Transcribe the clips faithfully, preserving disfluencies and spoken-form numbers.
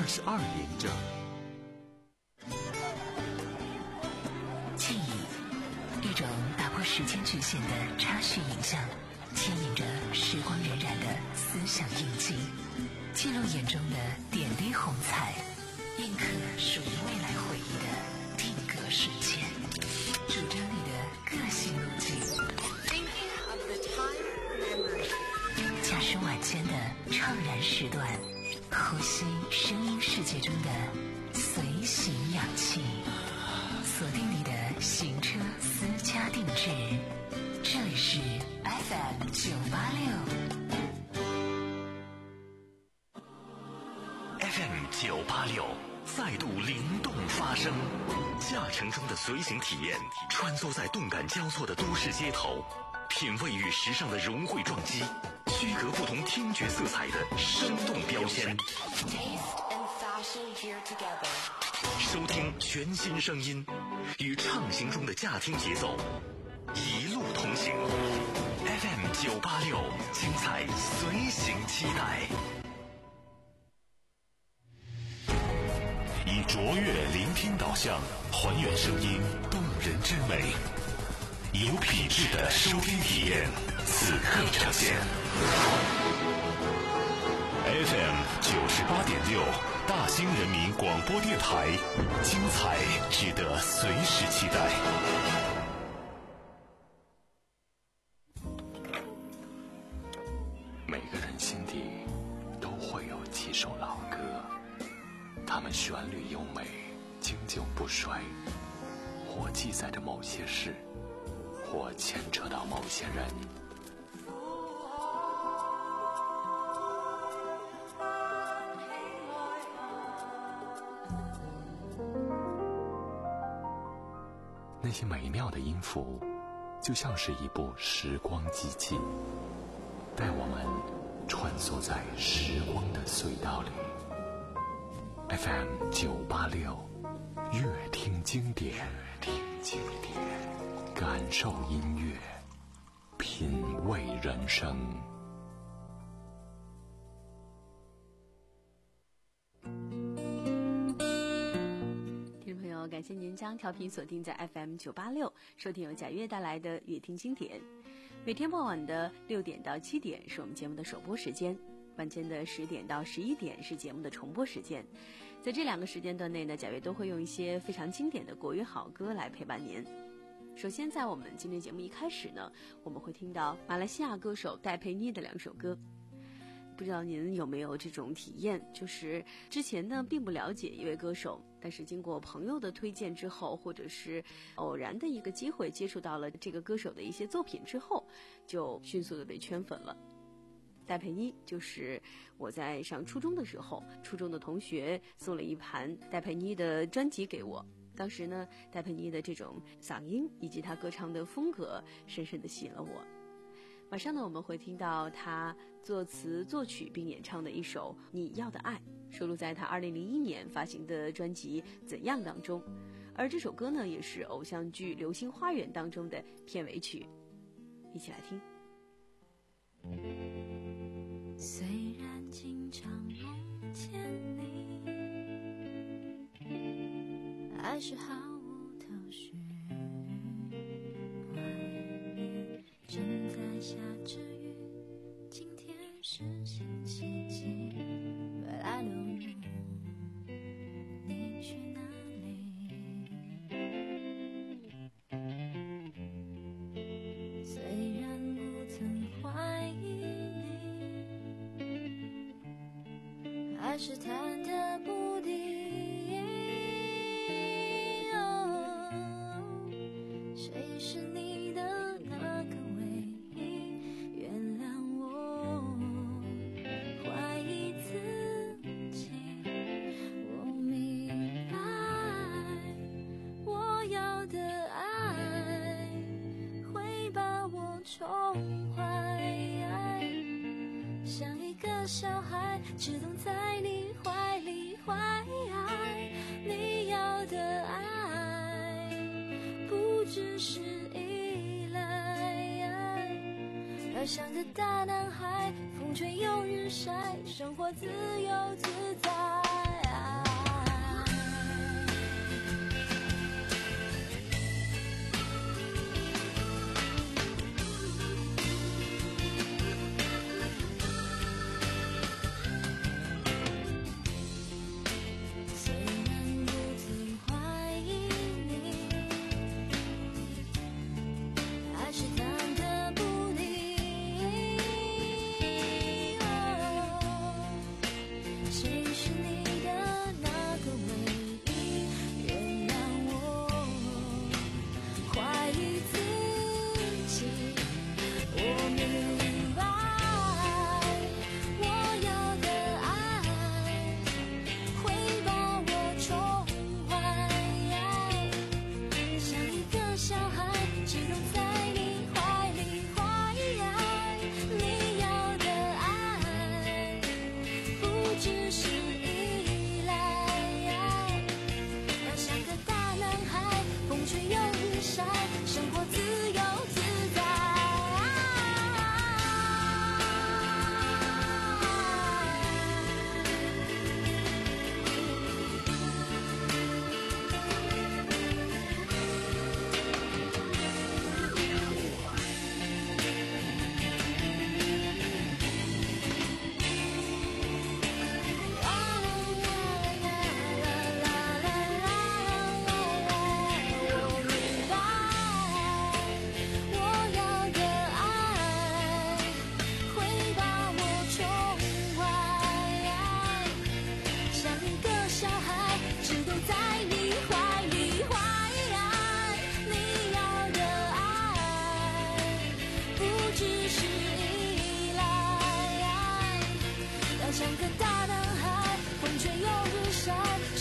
十二点整。 记忆，一种打破时间局限的插叙影像，牵引着时光荏苒的思想印记，记录眼中的点滴红彩，印刻属于未来回忆的定格瞬间，主张你的个性路径。驾驶晚间的怅然时段，呼吸声音世界中的随行氧气，锁定你的行车私家定制，这里是 F M 九八六 F M 九八六再度灵动发声，驾乘中的随行体验，穿梭在动感交错的都市街头，品味与时尚的融汇撞击，区隔不同听觉色彩的生动标签，收听全新声音，与畅行中的驾听节奏一路同行。 F M 九八六，精彩随行期待。以卓越聆听导向，还原声音动人之美，有品质的收听体验，此刻呈现。F M 九十八点六，大兴人民广播电台，精彩值得随时期待。每个人心底都会有几首老歌，它们旋律优美，经久不衰，或记载着某些事，或牵扯到某些人。那些美妙的音符，就像是一部时光机器，带我们穿梭在时光的隧道里。F M 九八六，乐听经典，乐听经典，感受音乐，品味人生。 听众朋友，感谢您将调频锁定在 F M 九八六，收听由贾月带来的乐听经典。每天傍晚的六点到七点是我们节目的首播时间，晚间的十点到十一点是节目的重播时间。在这两个时间段内呢，贾月都会用一些非常经典的国语好歌来陪伴您。首先在我们今天节目一开始呢，我们会听到马来西亚歌手戴佩妮的两首歌。不知道您有没有这种体验，就是之前呢并不了解一位歌手，但是经过朋友的推荐之后，或者是偶然的一个机会接触到了这个歌手的一些作品之后，就迅速的被圈粉了。戴佩妮就是我在上初中的时候，初中的同学送了一盘戴佩妮的专辑给我。当时呢，戴佩妮的这种嗓音以及她歌唱的风格深深地吸引了我。马上呢，我们会听到他作词作曲并演唱的一首《你要的爱》，收录在他二零零一年发行的专辑《怎样》当中。而这首歌呢，也是偶像剧《流星花园》当中的片尾曲。一起来听。 虽然经常梦见你，还是毫无头绪。外面正在下着雨，今天是星期几 But I don't know 你去哪里。虽然不曾怀疑你，还是忐忑不定。谁是你的那个唯一？原谅我怀疑自己。我明白，我要的爱会把我宠坏，像一个小孩只懂在你怀里怀。你要的爱不只是依赖，而像个大男孩，风吹又日晒，生活自由自在。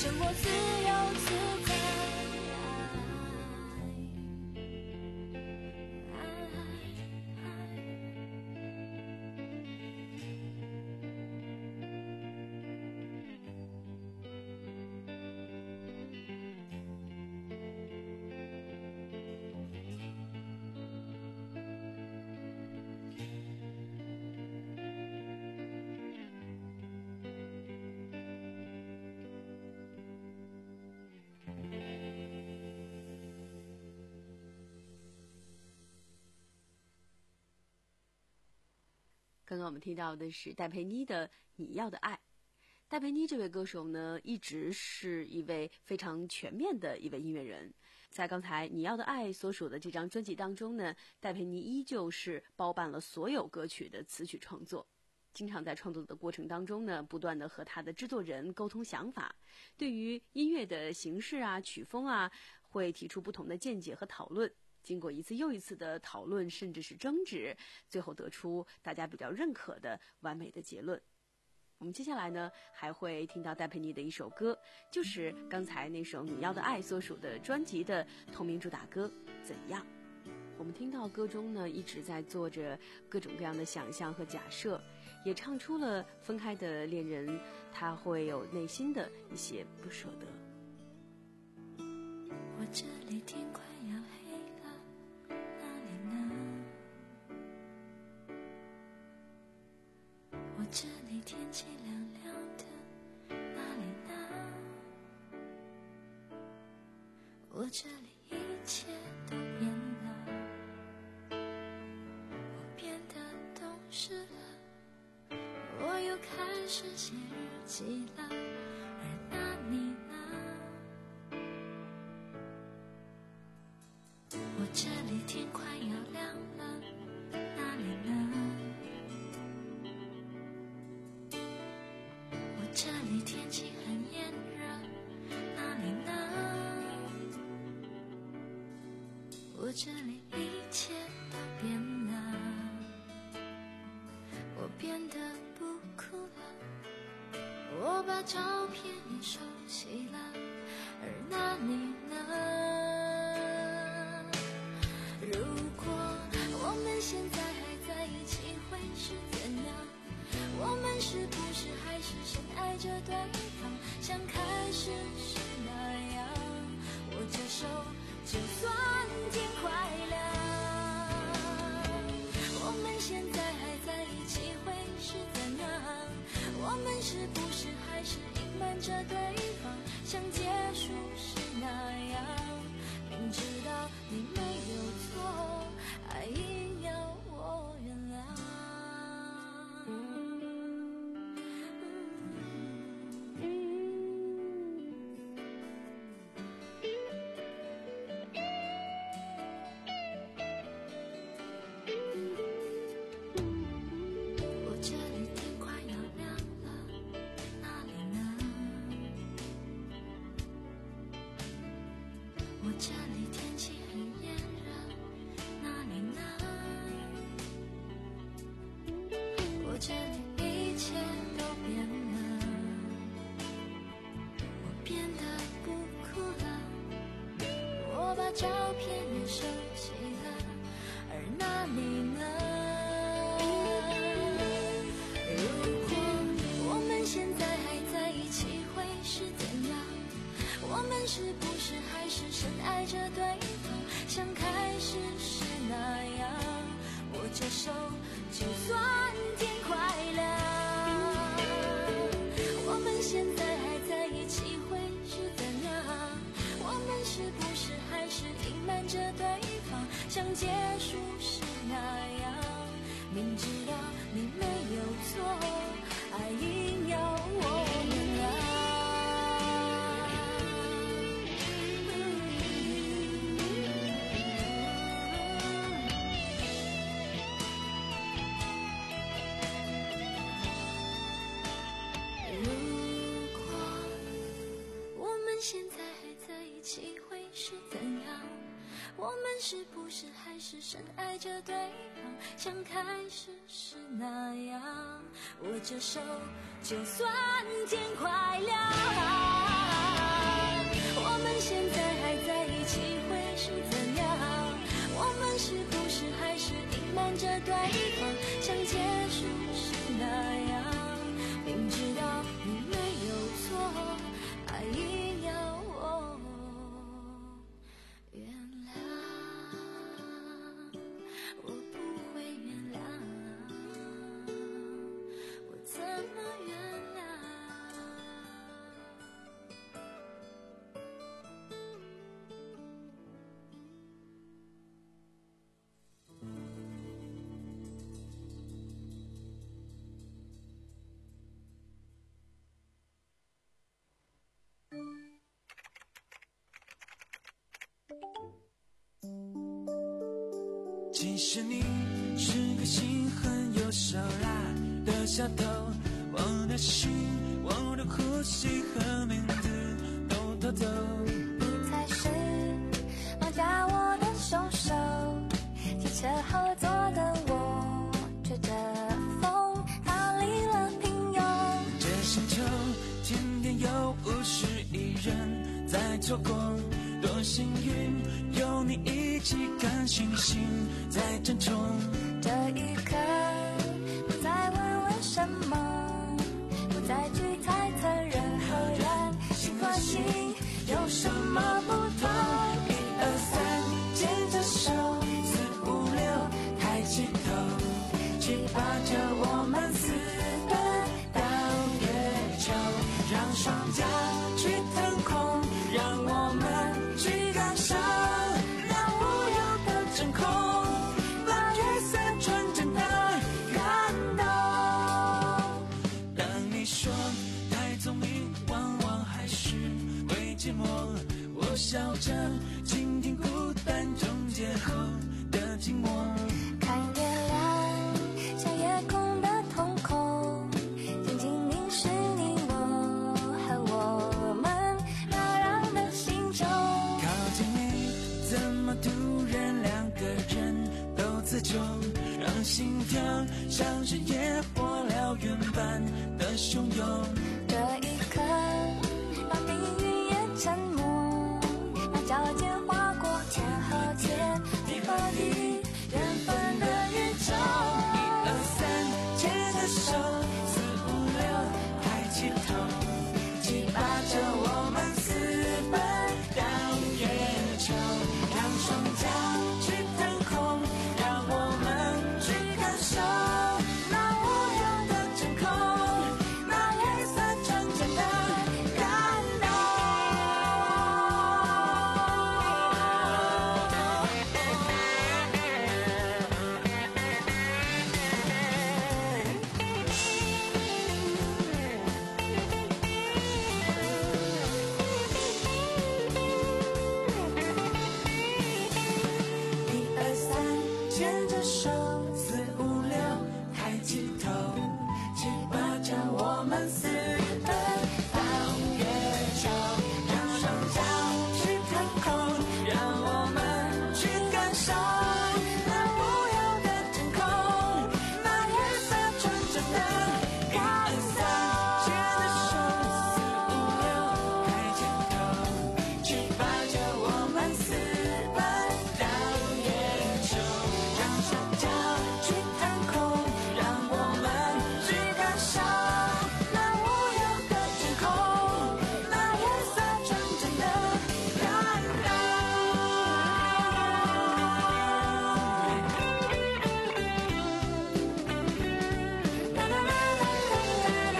生活自由自在。 刚刚我们听到的是戴佩妮的《你要的爱》。戴佩妮这位歌手呢，一直是一位非常全面的一位音乐人。在刚才《你要的爱》所属的这张专辑当中呢，戴佩妮依旧是包办了所有歌曲的词曲创作，经常在创作的过程当中呢，不断的和他的制作人沟通想法，对于音乐的形式啊、曲风啊，会提出不同的见解和讨论。经过一次又一次的讨论，甚至是争执，最后得出大家比较认可的完美的结论。我们接下来呢，还会听到戴佩妮的一首歌，就是刚才那首《你要的爱》所属的专辑的同名主打歌《怎样》。我们听到歌中呢，一直在做着各种各样的想象和假设，也唱出了分开的恋人他会有内心的一些不舍得。 我这里天快要黑了，哪里呢？我这里天气凉凉的，哪里呢？我这里一切都变了，我变得懂事了，我又开始写日记了，而那你呢？我这里天快要亮了，哪里呢？我这里天气很炎热，哪里呢？我这里一切都变了，我变得不哭了，我把照片也收起了，而那你呢？如果我们现在还在一起会是怎样？我们是不是还是深爱着对方，像开始时那样握着手就算天快亮？我们现在还在一起会是怎样？我们是不是还是隐瞒着对方，像结束时那样明知道你没有错，还硬要我原谅？我这里天快要亮了，哪里呢？我这里天气很炎热，哪里呢？我这里一切都变了，我变得不哭了，我把照片也收起了，而那你呢？如果我们现在还在一起会是怎样？我们是不是还是深爱着对方，像开始时那样握着手就算天快亮？我们现在还在一起会是怎样？我们是不是还是隐瞒着对方，像结束时那样明知道你没有错，还硬要我原谅？现在还在一起会是怎样？我们是不是还是深爱着对方，像开始时那样握着手就算天快亮？ 其实你是个心狠又手辣的小偷，我的心，我的呼吸和名字都偷走。 你才是绑架我的凶手，汽车后座的我吹着风逃离了平庸。 这星球今天有五十亿人在做工，多幸运有你一起看星星在争宠。 这一刻不再问为什么，不再去猜测人和人心和心有什么不同。 一二三，牵着手，四五六，抬起头，七八九，我们私奔到月球，让双脚去腾空，让我们去感受那无忧的真空，那月色纯真的感动。当你说太聪明往往还是会寂寞，我笑着倾听孤单终结后的寂寞。 看月亮像夜空的瞳孔，静静凝视你我和我们扰攘的心中。 靠近你，怎么突然两个人都自重，让心跳像是野火燎原般的汹涌。 这一刻让命运也沉默，让脚尖划过天和天，地和地，缘分的宇宙。 一二三，牵着手，四五六，抬起头，七八九，我们私奔到月球，让双脚去腾空，让我们去感受那无忧的真空，那月色纯真的感动。一二三，牵着手，四五六，抬起头，七八九，我们私奔到月球，让双脚去腾空，让我们去感受那无忧的真空，那月色纯真的感动。牵着手，四五六，抬起头，七八九，我们私奔到月球，让双脚去腾空，让我们去感受那无忧的真空，那月色纯真的感动。啦啦啦啦啦啦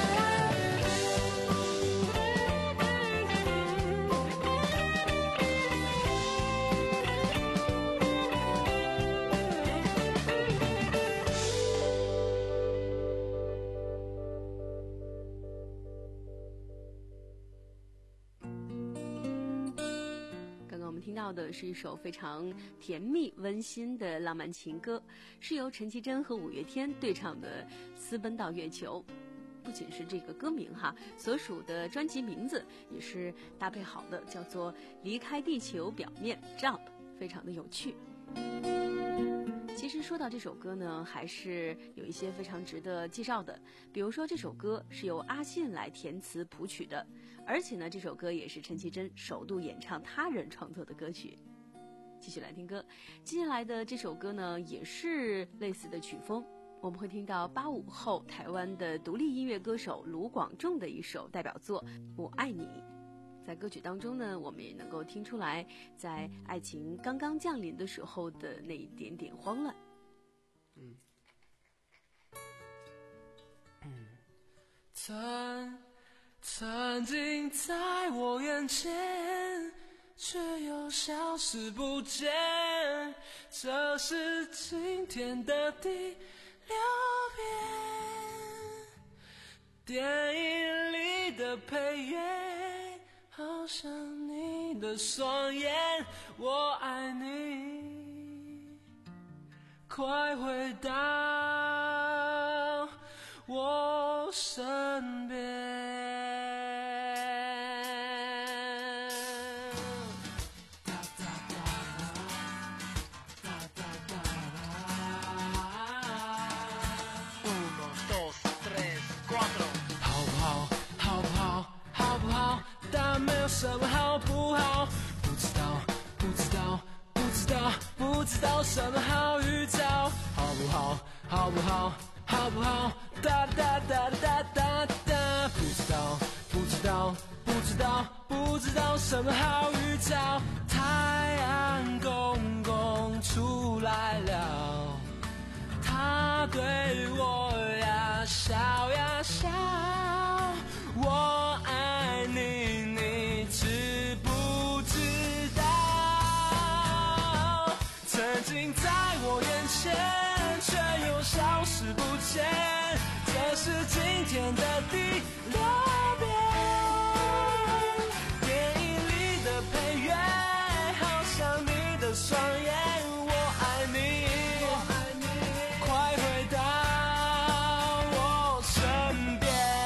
刚刚我们听到的是一首非常甜蜜温馨的浪漫情歌，是由陈绮贞和五月天对唱的《私奔到月球》。不仅是这个歌名哈，所属的专辑名字也是搭配好的，叫做《离开地球表面 Jump》，非常的有趣。其实说到这首歌呢，还是有一些非常值得介绍的。比如说这首歌是由阿信来填词谱曲的，而且呢，这首歌也是陈绮贞首度演唱他人创作的歌曲。继续来听歌，接下来的这首歌呢，也是类似的曲风。我们会听到八五后台湾的独立音乐歌手卢广仲的一首代表作《我爱你》。在歌曲当中呢，我们也能够听出来，在爱情刚刚降临的时候的那一点点慌乱。 嗯嗯，曾曾经在我眼前，却又消失不见。这是今天的第六遍，电影里的配乐，好像你的双眼。我爱你， 快回到我身边。什么好不好？不知道，不知道，不知道，不知道什么好预兆？好不好？好不好？好不好？哒哒哒哒哒哒，不知道，不知道，不知道，不知道什么好预兆？太阳公公出来了，他对我呀笑呀笑，我爱你。知不知道，曾经在我眼前，却又消失不见，这是今天的第六遍。电影里的配乐，好像你的双眼，我爱你，快回到我身边。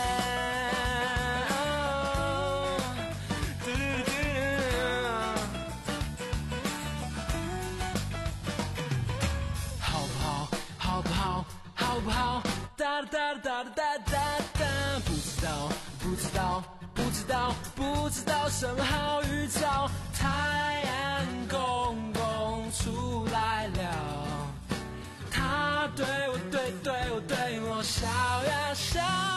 好不好？哒哒哒哒哒哒哒，不知道，不知道，不知道，不知道什么好预兆？太阳公公出来了，他对我对对我对我笑呀笑，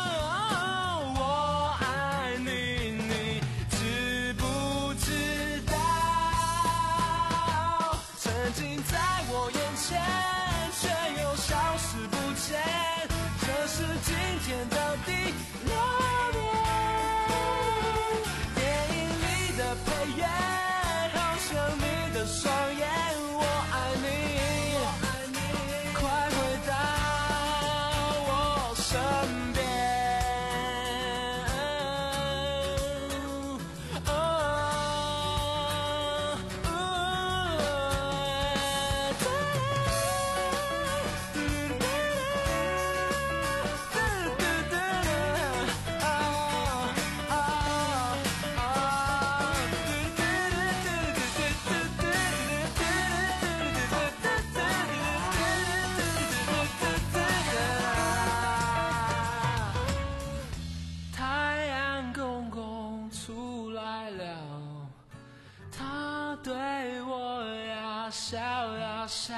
我爱你，你知不知道？曾经在我眼前，却又消失不见，这是今天的第六遍。电影里的配乐，好像你的双眼，我爱你，快回到我身边。哦哦笑呀笑，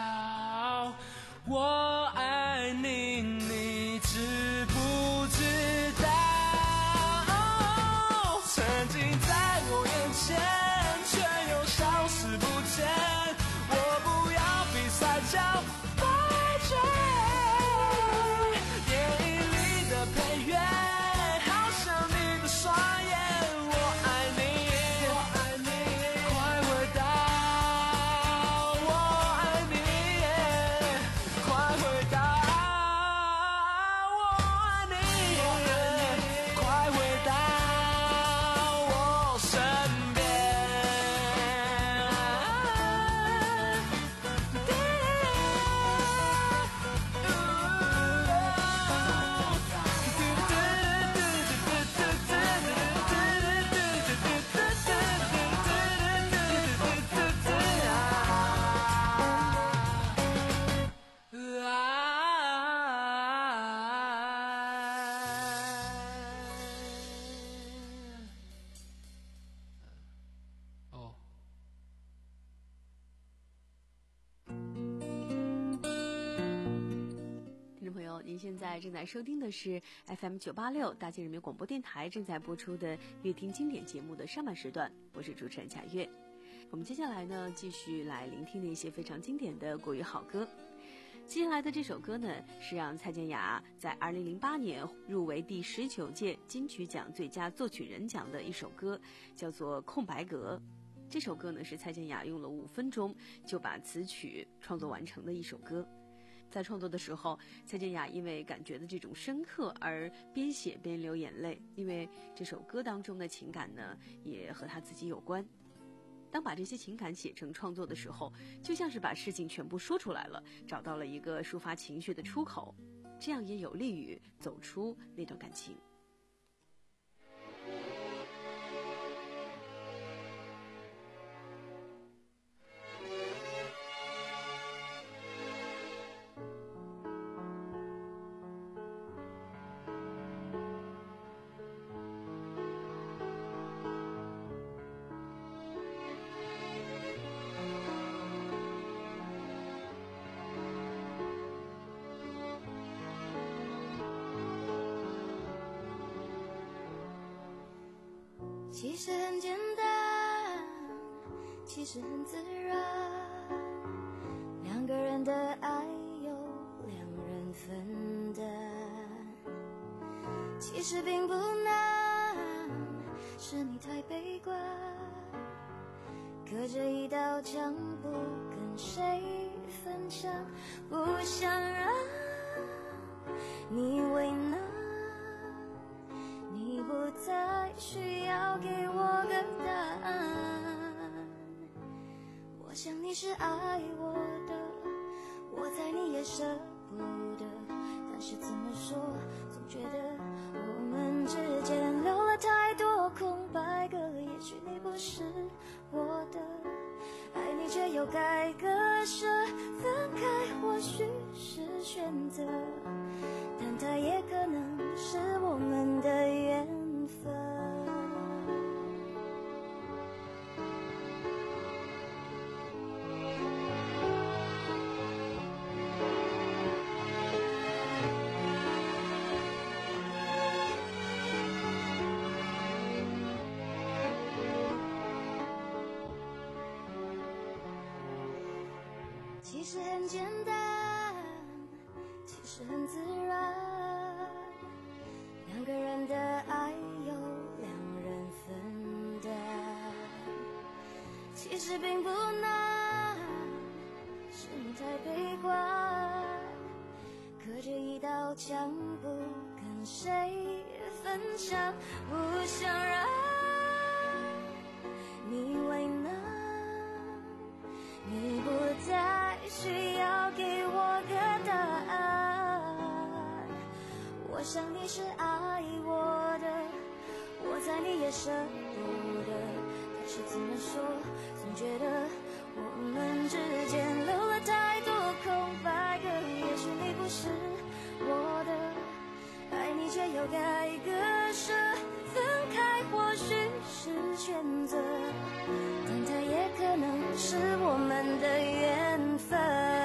我爱你，你知不知道？曾经在我眼前，却又消失不见。我不要比赛叫白卷，电影里的配乐，好像你的双眼，我爱你，我爱你，快回到。 您现在正在收听的是 F M 九八六大庆人民广播电台正在播出的乐听经典节目的上半时段，我是主持人贾月。我们接下来呢，继续来聆听那些非常经典的国语好歌。接下来的这首歌呢，是让蔡健雅在二零零八年入围第十九届金曲奖最佳作曲人奖的一首歌，叫做《空白格》。这首歌呢，是蔡健雅用了五分钟就把词曲创作完成的一首歌。在创作的时候，蔡健雅因为感觉的这种深刻而边写边流眼泪，因为这首歌当中的情感呢，也和她自己有关。 当把这些情感写成创作的时候，就像是把事情全部说出来了，找到了一个抒发情绪的出口，这样也有利于走出那段感情。 其实很简单，其实很自然，两个人的爱由两人分担，其实并不难，是你太悲观，隔着一道墙不跟谁分享，不想让你为难，你不再需要给我个答案，我想你是爱我的，我猜你也舍不得，但是怎么说，总觉得我们之间留了太多空白格，也许你不是我的，爱你却又该割舍，分开或许是选择，但它也可能是我们的缘分。其实很简单，其实很自然，两个人的爱由两人分担，其实并不难，是你太悲观，隔着一道墙不跟谁分享，不想让你为难，你不再需要给我个答案，我想你是爱我的，我猜你也舍不得，但是怎么说，总觉得我们之间留了太多空白格，也许你不是我的，爱你却又该割舍，分开或许是选择，但它也可能是我们的缘分。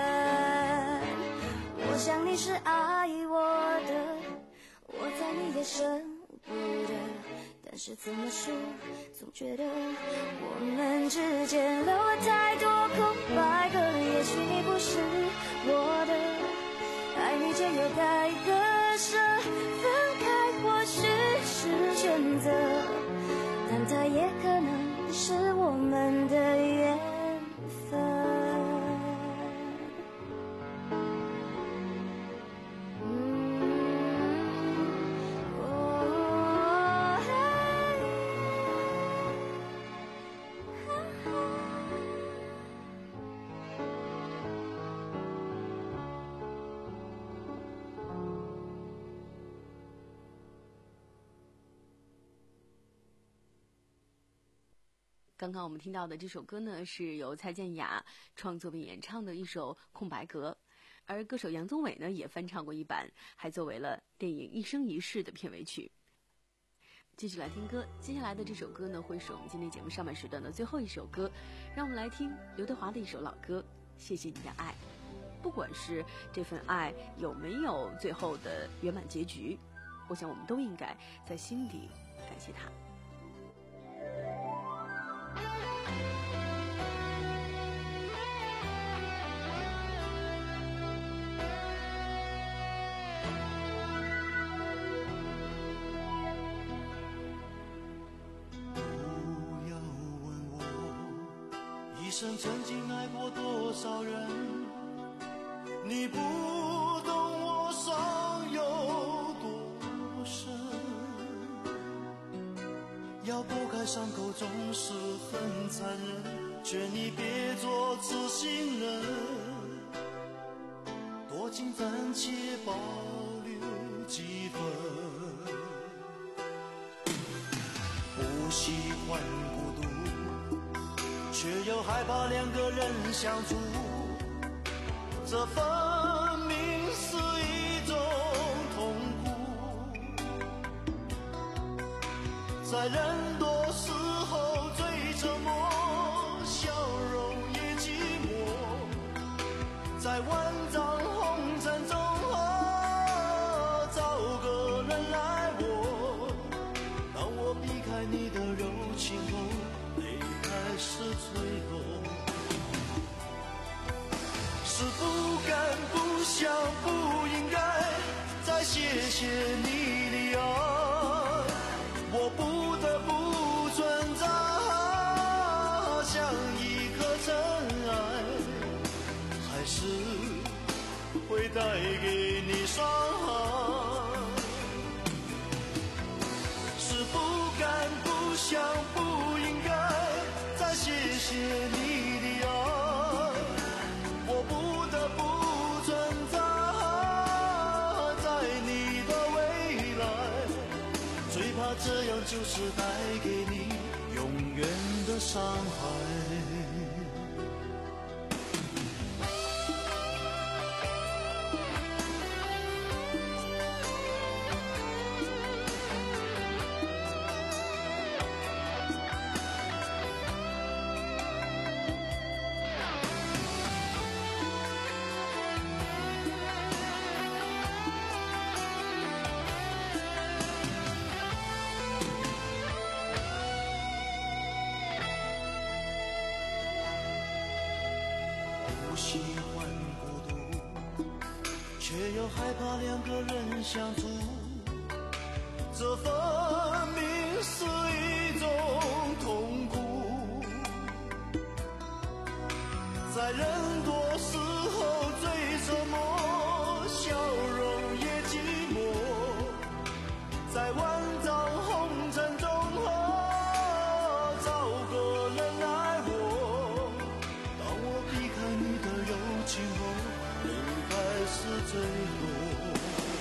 我想你是爱我的，我猜你也舍不得，但是怎么说，总觉得我们之间留了太多空白格，也许你不是我的，爱你却又该割舍，分开或许是选择，但它也可能是我们的缘分。 刚刚我们听到的这首歌呢，是由蔡健雅创作并演唱的一首《空白格》，而歌手杨宗纬呢也翻唱过一版，还作为了电影《一生一世》的片尾曲。继续来听歌，接下来的这首歌呢，会是我们今天节目上半时段的最后一首歌，让我们来听刘德华的一首老歌《谢谢你的爱》。不管是这份爱有没有最后的圆满结局，我想我们都应该在心底感谢他。 曾经爱过多少人，你不懂我伤有多深， 要拨开伤口总是很残忍，劝你别做痴心人，多情暂且保留几分。不喜欢孤独，却又害怕两个人相处，这分明是一种痛苦。在人多时候最沉默，笑容也寂寞，在万丈红尘中找个人来握。当我避开你的柔情后，泪开始坠落，是不敢不想不应该再谢谢你的爱，我不得不存在，像一颗尘埃，还是会带给你伤害。是不敢不想不应该再谢谢你的爱，我不得不存在在你的未来，最怕这样就是带给你永远的伤害。不喜欢孤独，却又害怕两个人相处，这分明是一种痛苦。在人多时候最沉默，笑容也寂寞，在万丈红尘中找个人来握。当我避开你的柔情后，泪开始坠落，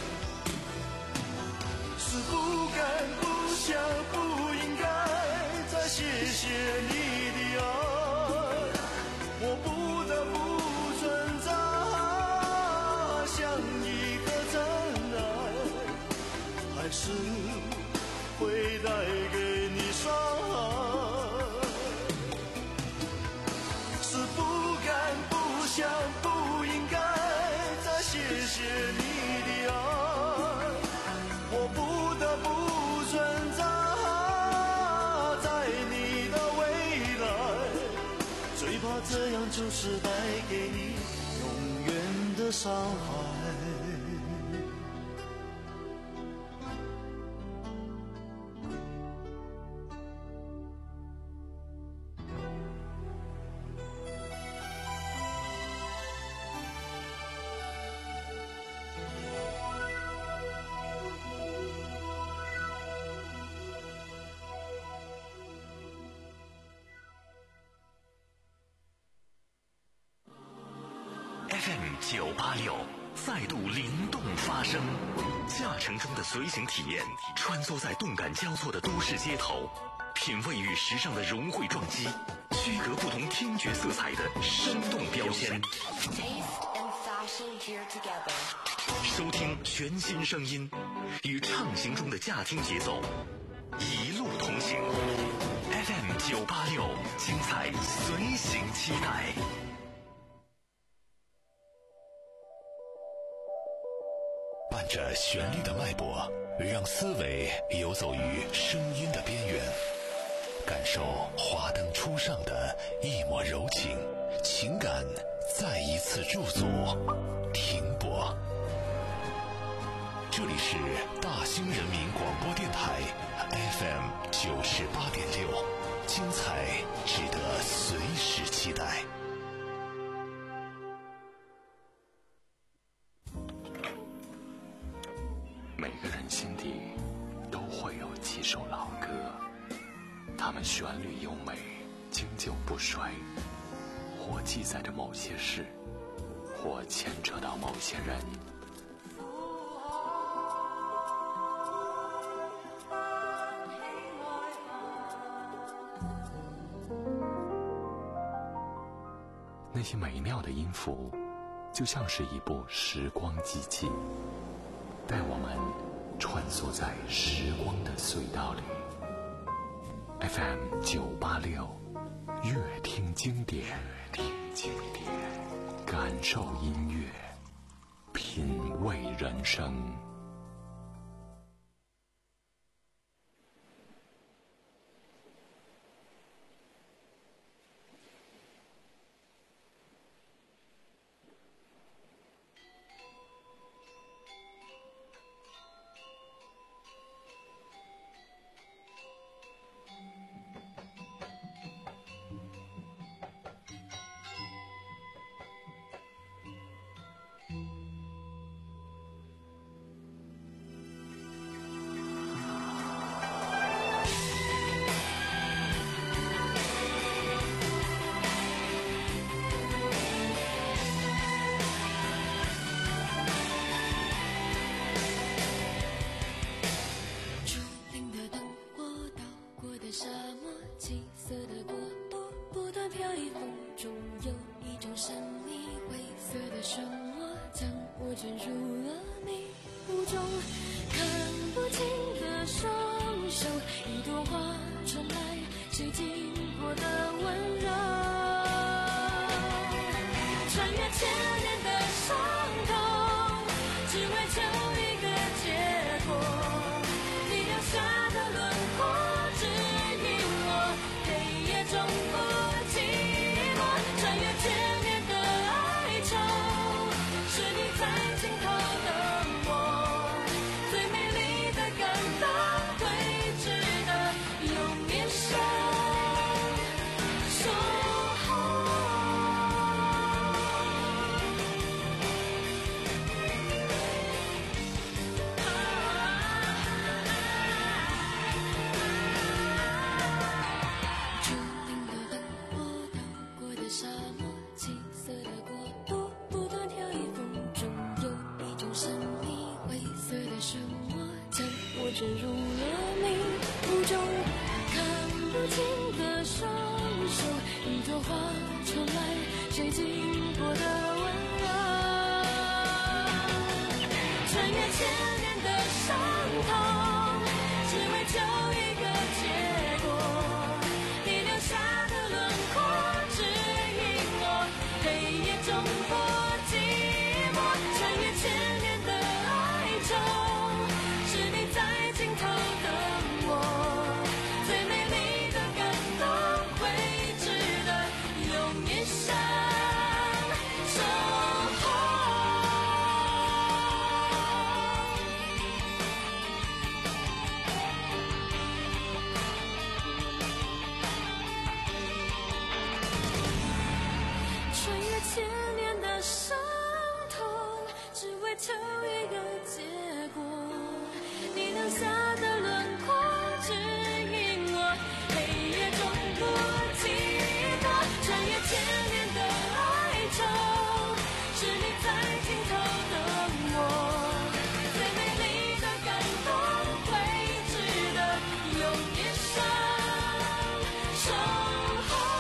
是不敢不想不应该再谢谢你的爱，我不得不存在，像一颗尘埃，还是会带给你伤害。是不敢不想不应该再谢谢你的爱，我不得不存在在你的未来，最怕这样就是带给你永远的伤害。 F M 九八六再度灵动发声，驾乘中的随行体验，穿梭在动感交错的都市街头，品味与时尚的融汇撞击，区隔不同听觉色彩的生动标签。收听全新声音，与畅行中的驾听节奏，一路同行。F M 九八六，精彩随行期待。伴着旋律的脉搏，让思维游走于声音的边缘，感受华灯初上的一抹柔情，情感再一次驻足停泊。这里是大兴人民广播电台 F M 九十八点六，精彩值得随时期待。每个人心底都会有几首老歌， 它们旋律优美，经久不衰，或记载着某些事，或牵扯到某些人。那些美妙的音符，就像是一部时光机器，带我们穿梭在时光的隧道里。F M 九八六，乐听经典，乐听经典，感受音乐，品味人生。 坠入了迷雾中，看不清的双手，一朵花传来谁经过的温柔，穿越千年的伤痛，只为求一个结果，你留下的轮廓指引我，黑夜中不寂寞，穿越千年的哀愁，是你在尽头等我，最美丽的感动会值得用一生守候。穿越千年的伤痛，只为求一个结果，你留下的轮廓指引我，黑夜中不寂寞，穿越千年的哀愁，是你在尽头等我，最美丽的感动会值得用一生守候。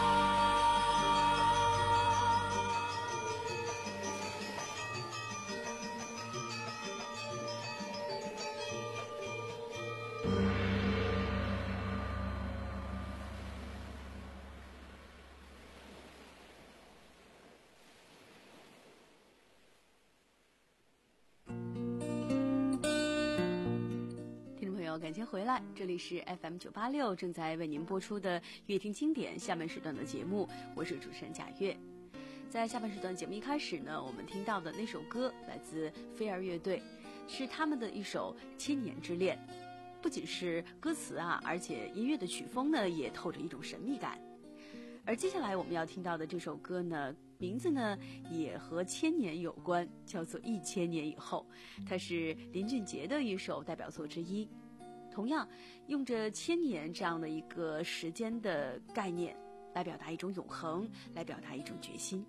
听众朋友，感谢回来，这里是 F M 九八六正在为您播出的乐听经典下半时段的节目，我是主持人贾月。在下半时段节目一开始呢，我们听到的那首歌来自飞儿乐队，是他们的一首《千年之恋》，不仅是歌词啊，而且音乐的曲风呢也透着一种神秘感。而接下来我们要听到的这首歌呢，名字呢也和千年有关，叫做《一千年以后》，它是林俊杰的一首代表作之一。 同样用着千年这样的一个时间的概念来表达一种永恒，来表达一种决心。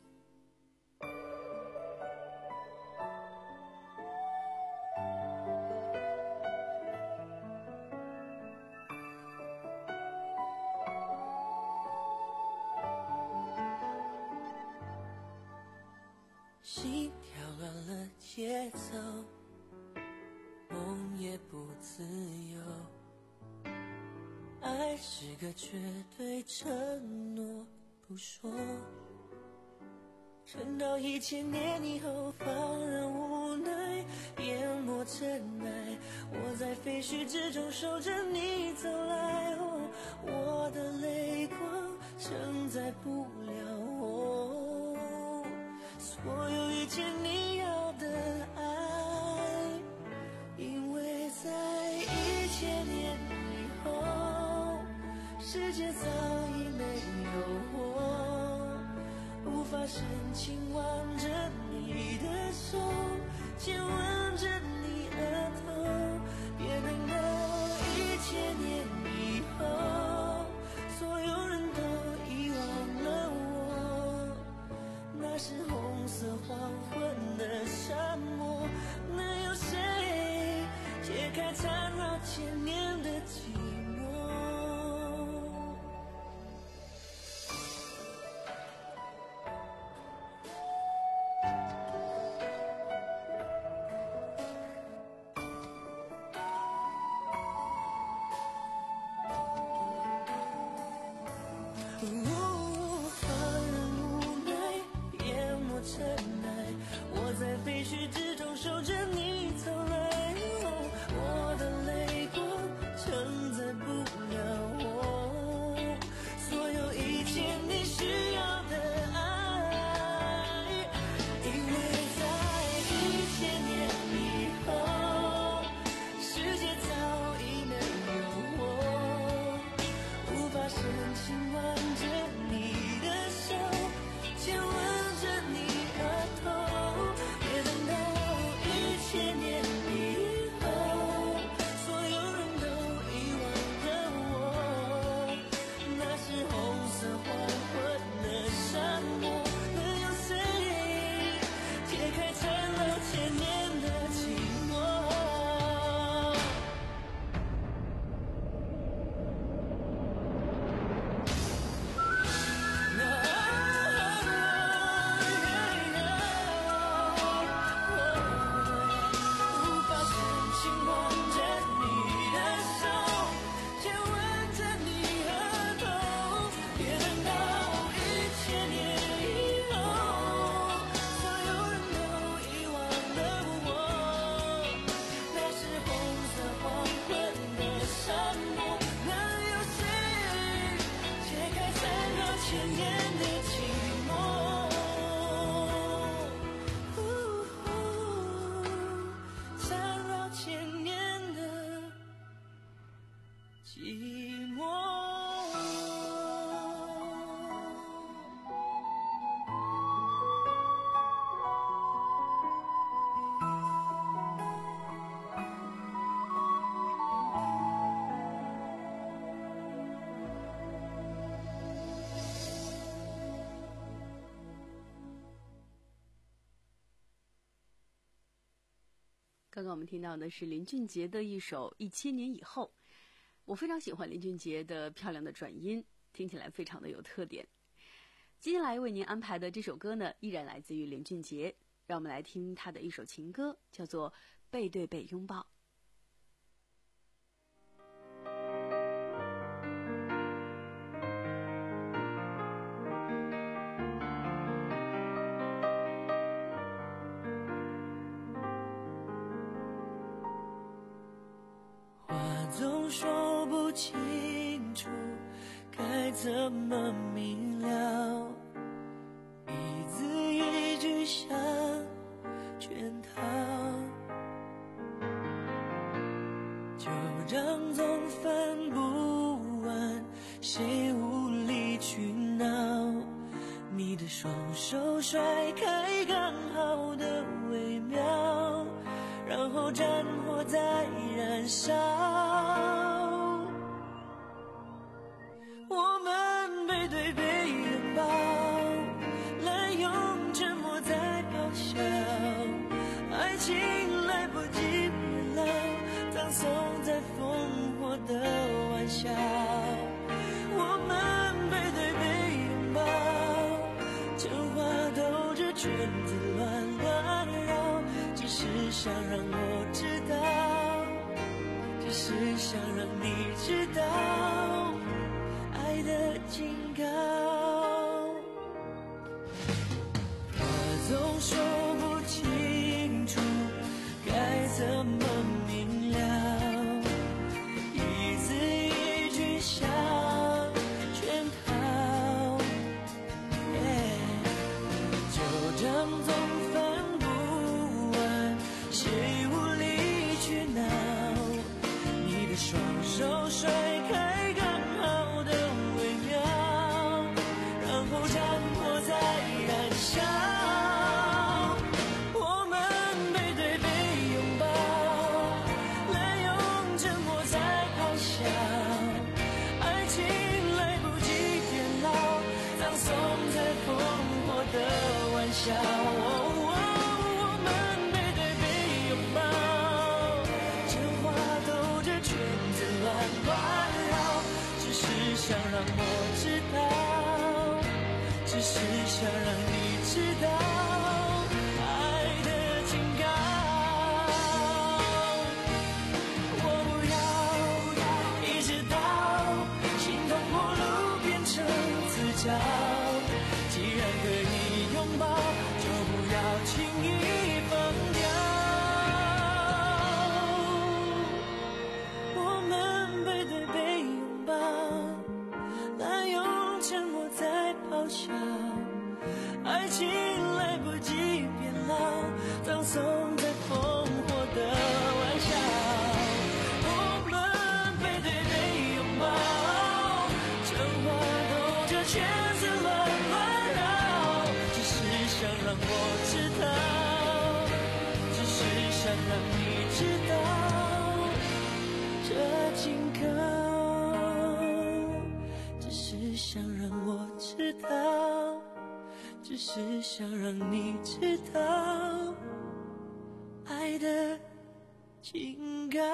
心跳乱了节奏，梦也不自由，爱是个绝对承诺不说，撑到一千年以后，放任无奈淹没尘埃，我在废墟之中守着你走来，哦，我的泪光承载不了我所有遇见你要的爱，因为在一千年以后，世界早已没有我，无法深情挽着你的手，亲吻着你额头，别等到一千年以后，所有人都遗忘了我，那是红色黄昏的沙漠，能有谁解开缠绕千年的寂寞？我在废墟之中守着你走来，哦，我的泪光承载不了我所有一切你需要的爱，因为在一千年以后，世界早已没有我，无法深情挽着你的手，亲吻着你额头，别等到一千年以后，所有人都遗忘了我，那是红色黄昏的沙漠，能有谁解开缠绕千年的寂寞？ 刚刚我们听到的是林俊杰的一首《一千年以后》，我非常喜欢林俊杰的漂亮的转音，听起来非常的有特点。接下来为您安排的这首歌呢，依然来自于林俊杰，让我们来听他的一首情歌，叫做《背对背拥抱》。 总说不清楚该怎么明了，一字一句像圈套，旧账总翻不完，谁无理取闹，你的双手甩开刚好的微妙，然后战火在燃烧， 背对背拥抱，滥用沉默在咆哮，爱情来不及变老，葬送在烽火的玩笑。我们背对背拥抱，真话兜着圈子乱乱绕，只是想让我知道，只是想让你知道爱的警告。我总说不清楚该怎么明了，一字一句像圈套， yeah, 就当总翻不完，谁无理取闹，你的双手甩开刚好的微妙，然后战火在燃烧。我们背对背拥抱，滥用沉默在咆哮，爱情来不及变老，葬送在烽火的玩笑。我们背对背拥抱，真话兜着圈子乱乱绕，只是想让我知道，只是想让你知道爱的警告。我不要一直到心痛陌路变成自找，既然可以拥抱，就不要轻易放掉。我们背对背拥抱，滥用沉默在咆哮，爱情来不及变老，葬送在烽火的玩笑。我们背对背拥抱，真话兜着圈子乱乱绕，只是想让我知道，只是想让你知道这警告，只是想让我知道，只是想让你知道爱的警告。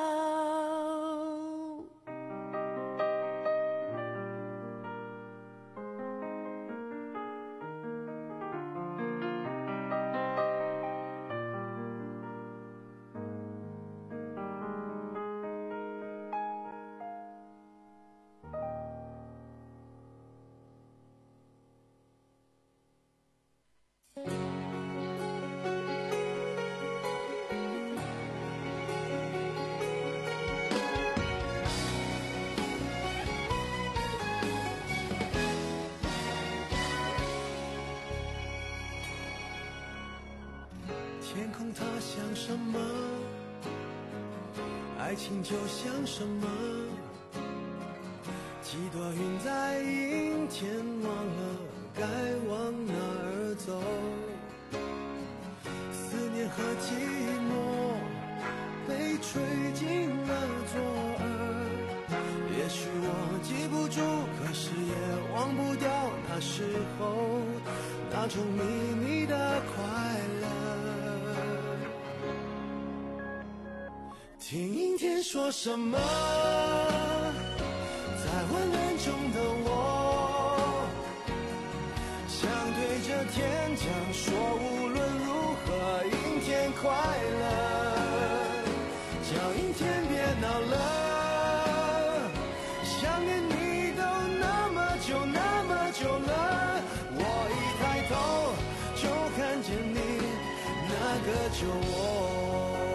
天空它像什么？爱情就像什么？几朵云在阴天，忘了该往哪儿走。思念和寂寞被吹进了左耳，也许我记不住，可是也忘不掉那时候那种秘密的快乐。听阴天说什么，在混乱中的我，想对着天讲说，无论如何阴天快乐，叫阴天别闹了，想念你都那么久那么久了，我一抬头就看见你那个旧我。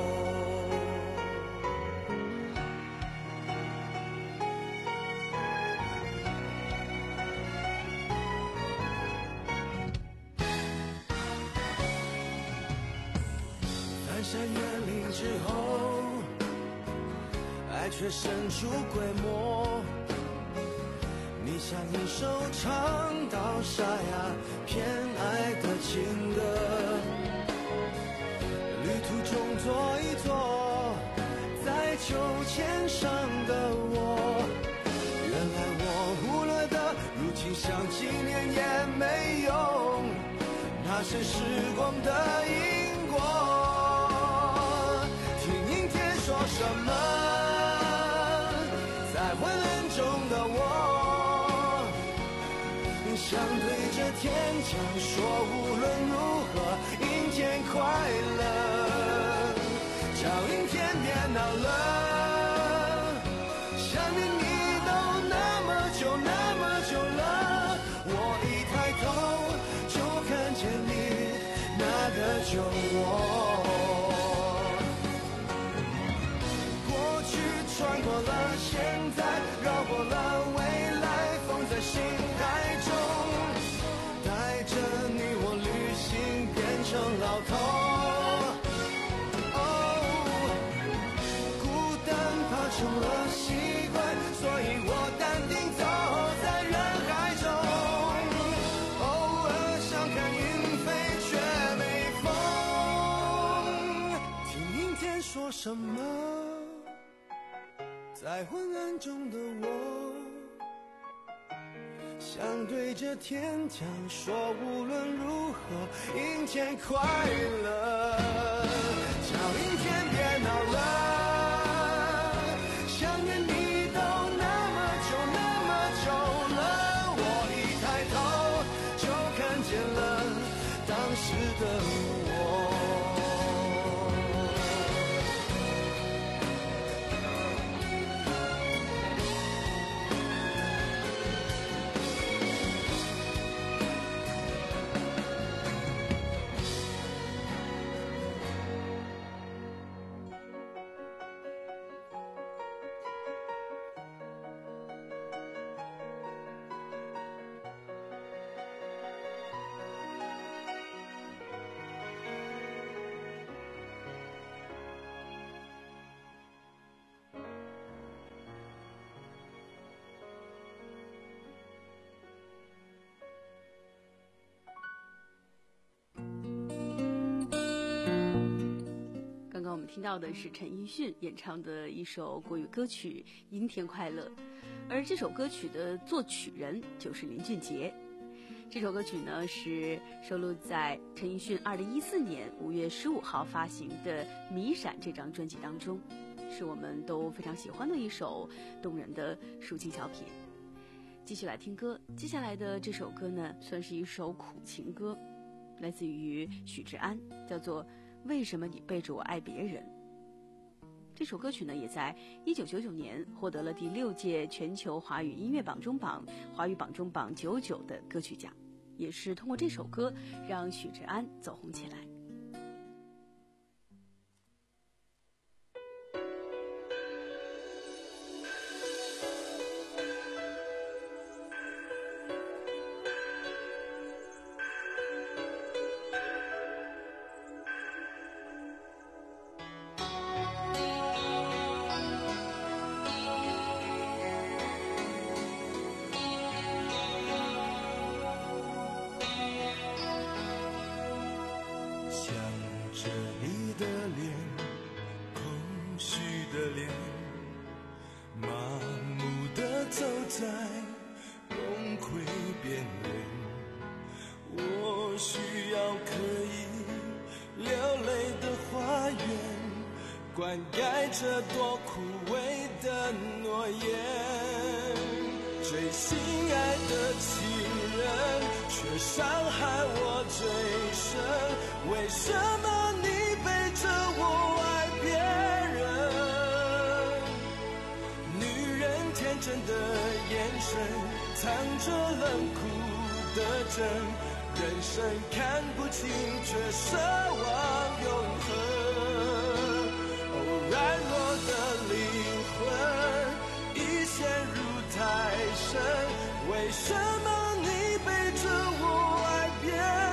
翻山越岭之后，爱却神出鬼没。你像一首唱到沙哑偏爱的情歌，旅途中坐一坐，在秋千上的我，原来我忽略的，如今纪念也没用，那是时光的因果。听阴天说什么，在昏暗中的我，想对着天讲说，无论如何，阴天快乐，叫阴天别闹了。想念你都那么久那么久了，我一抬头就看见你那个旧我。过去穿过了现在，绕过了未来，放在心海中，带着你我旅行变成老头。成了习惯，所以我淡定走在人海中，偶尔想看云飞却没风。听阴天说什么，在昏暗中的我，想对着天讲说，无论如何，阴天快乐，叫阴天别闹了。是的我。 刚刚我们听到的是陈奕迅演唱的一首国语歌曲《阴天快乐》，而这首歌曲的作曲人就是林俊杰。这首歌曲呢是收录在陈奕迅二零一四年五月十五号发行的《迷闪》这张专辑当中，是我们都非常喜欢的一首动人的抒情小品。继续来听歌，接下来的这首歌呢算是一首苦情歌，来自于许志安，叫做为什么你背着我爱别人。这首歌曲呢，也在一九九九年获得了第六届全球华语音乐榜中榜华语榜中榜九九的歌曲奖，也是通过这首歌让许志安走红起来。 灌溉着多枯萎的诺言，最心爱的情人却伤害我最深，为什么你背着我爱别人？女人天真的眼神藏着冷酷的真，人生看不清却奢望永恒，软弱的灵魂已陷入太深，为什么你背着我爱别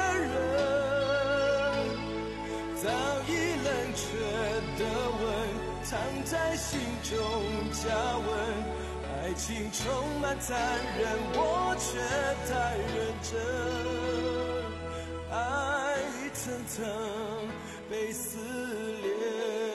人？早已冷却的吻藏在心中加温，爱情充满残忍，我却太认真，爱一层层被撕裂。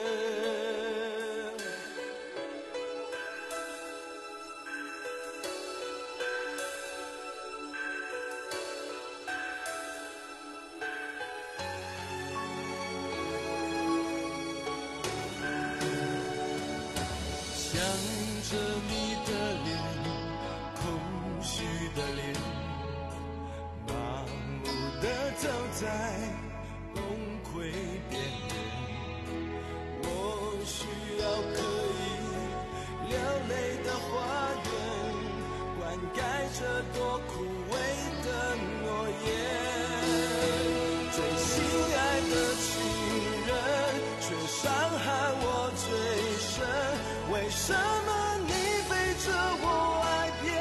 在崩溃边缘，我需要可以流泪的花园，灌溉这多枯萎的诺言。最心爱的情人，却伤害我最深，为什么你背着我爱别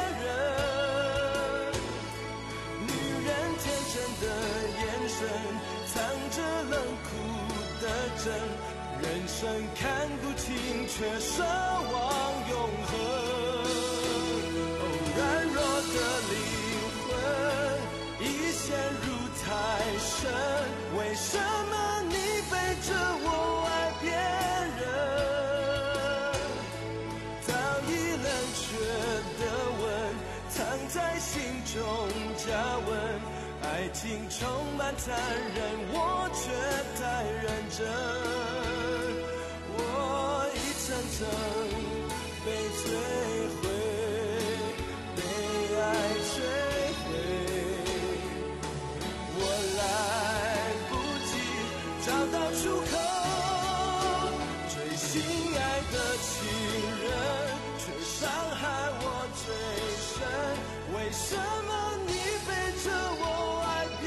人？女人天真的眼神，藏着冷酷的真，人生看不清，却奢望永恒。哦，软弱的灵魂已陷入太深，为什么你背着我爱别人？早已冷却的吻，藏在心中加温，爱情充满残忍，我却太认真。我一层层被摧毁，被爱摧毁，我来不及找到出口。最心爱的情人，却伤害我最深，为什么你背着我爱别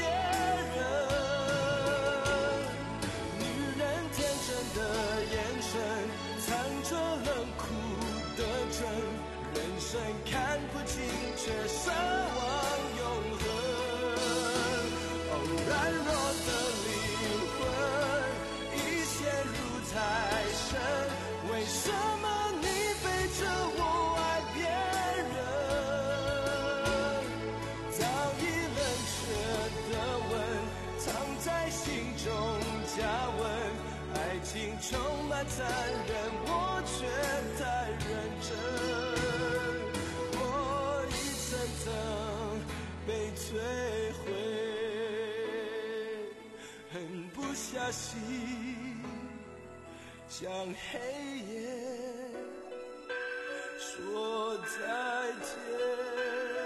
人？女人天真的眼神，藏着冷酷的真，人生看不清，却奢望永恒。哦，软弱的灵魂已陷入太深，为什么你背着我爱别人？早已冷却的吻，藏在心中加温，爱情充满残忍，我却太认真。我一层层被摧毁，狠不下心向黑夜说再见。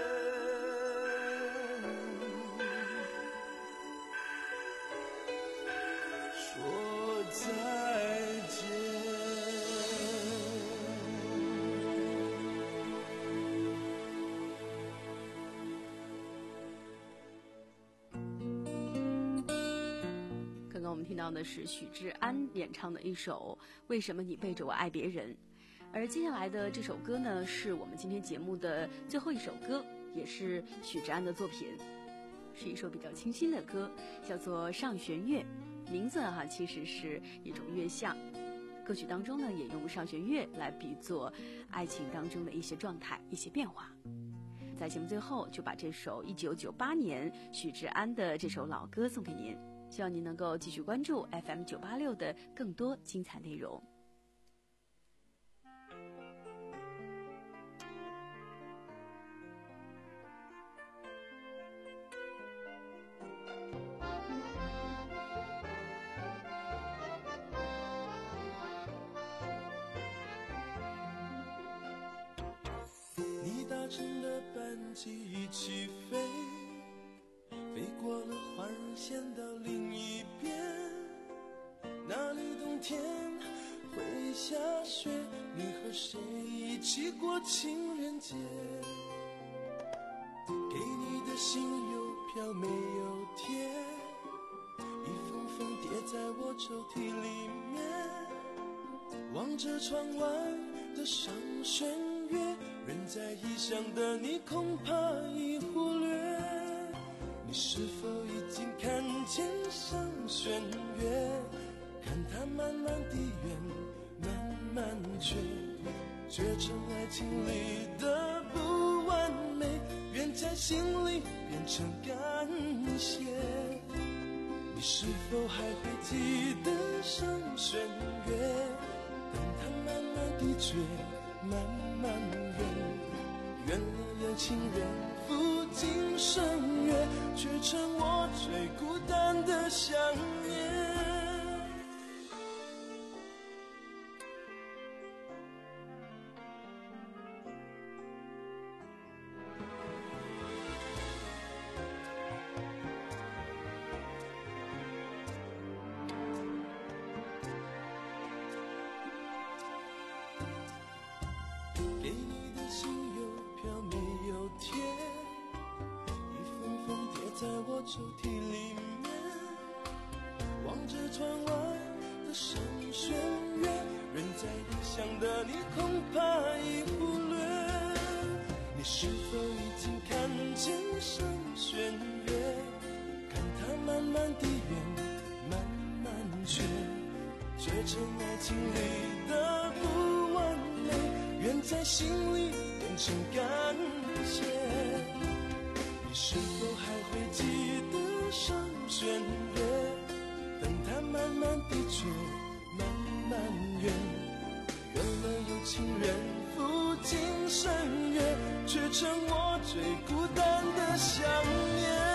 说再见。 刚刚我们听到的是许志安演唱的一首《为什么你背着我爱别人》，而接下来的这首歌呢，是我们今天节目的最后一首歌，也是许志安的作品，是一首比较清新的歌，叫做《上弦月》。名字哈、啊、其实是一种月相，歌曲当中呢也用上弦月来比作爱情当中的一些状态、一些变化。在节目最后，就把这首一九九八年许志安的这首老歌送给您，希望您能够继续关注 F M 九八六的更多精彩内容。 你搭乘的班机一起飞，飞过了环线到另一边，那里冬天会下雪，你和谁一起过情人节？给你的信邮票没有贴，一封封叠在我抽屉里面，望着窗外的上弦月，人在异乡的你恐怕已忽略，你是否已经看见上弦月？看它慢慢地圆，慢慢缺，缺成爱情里的不完美，愿在心里变成感谢。你是否还会记得上弦月？等它慢慢地缺，慢慢圆，圆了有情人赴今生约，却成我最孤单的想念。 心有飘没有甜，一封封叠在我抽屉里面，望着窗外的山弦月，人在异乡的你恐怕已忽略，你是否已经看见山弦月？看它慢慢地圆，慢慢缺，却成爱情里的不完美，愿在心里变成感谢。你是否还会记得山弦月？等它慢慢地缺，慢慢圆，原来有情人赴今生约，却成我最孤单的想念。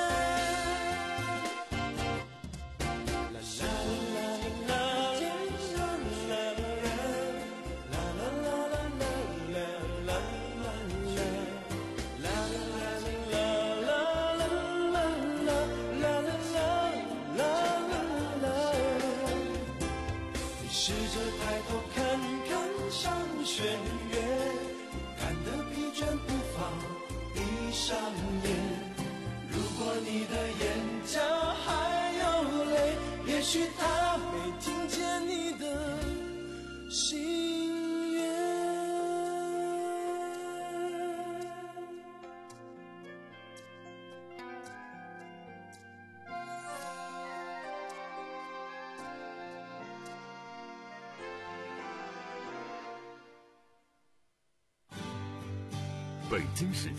试着抬头看看山弦月，看得疲倦不妨闭上眼。如果你的眼角还有泪，也许他没听见你的心愿。 北京时间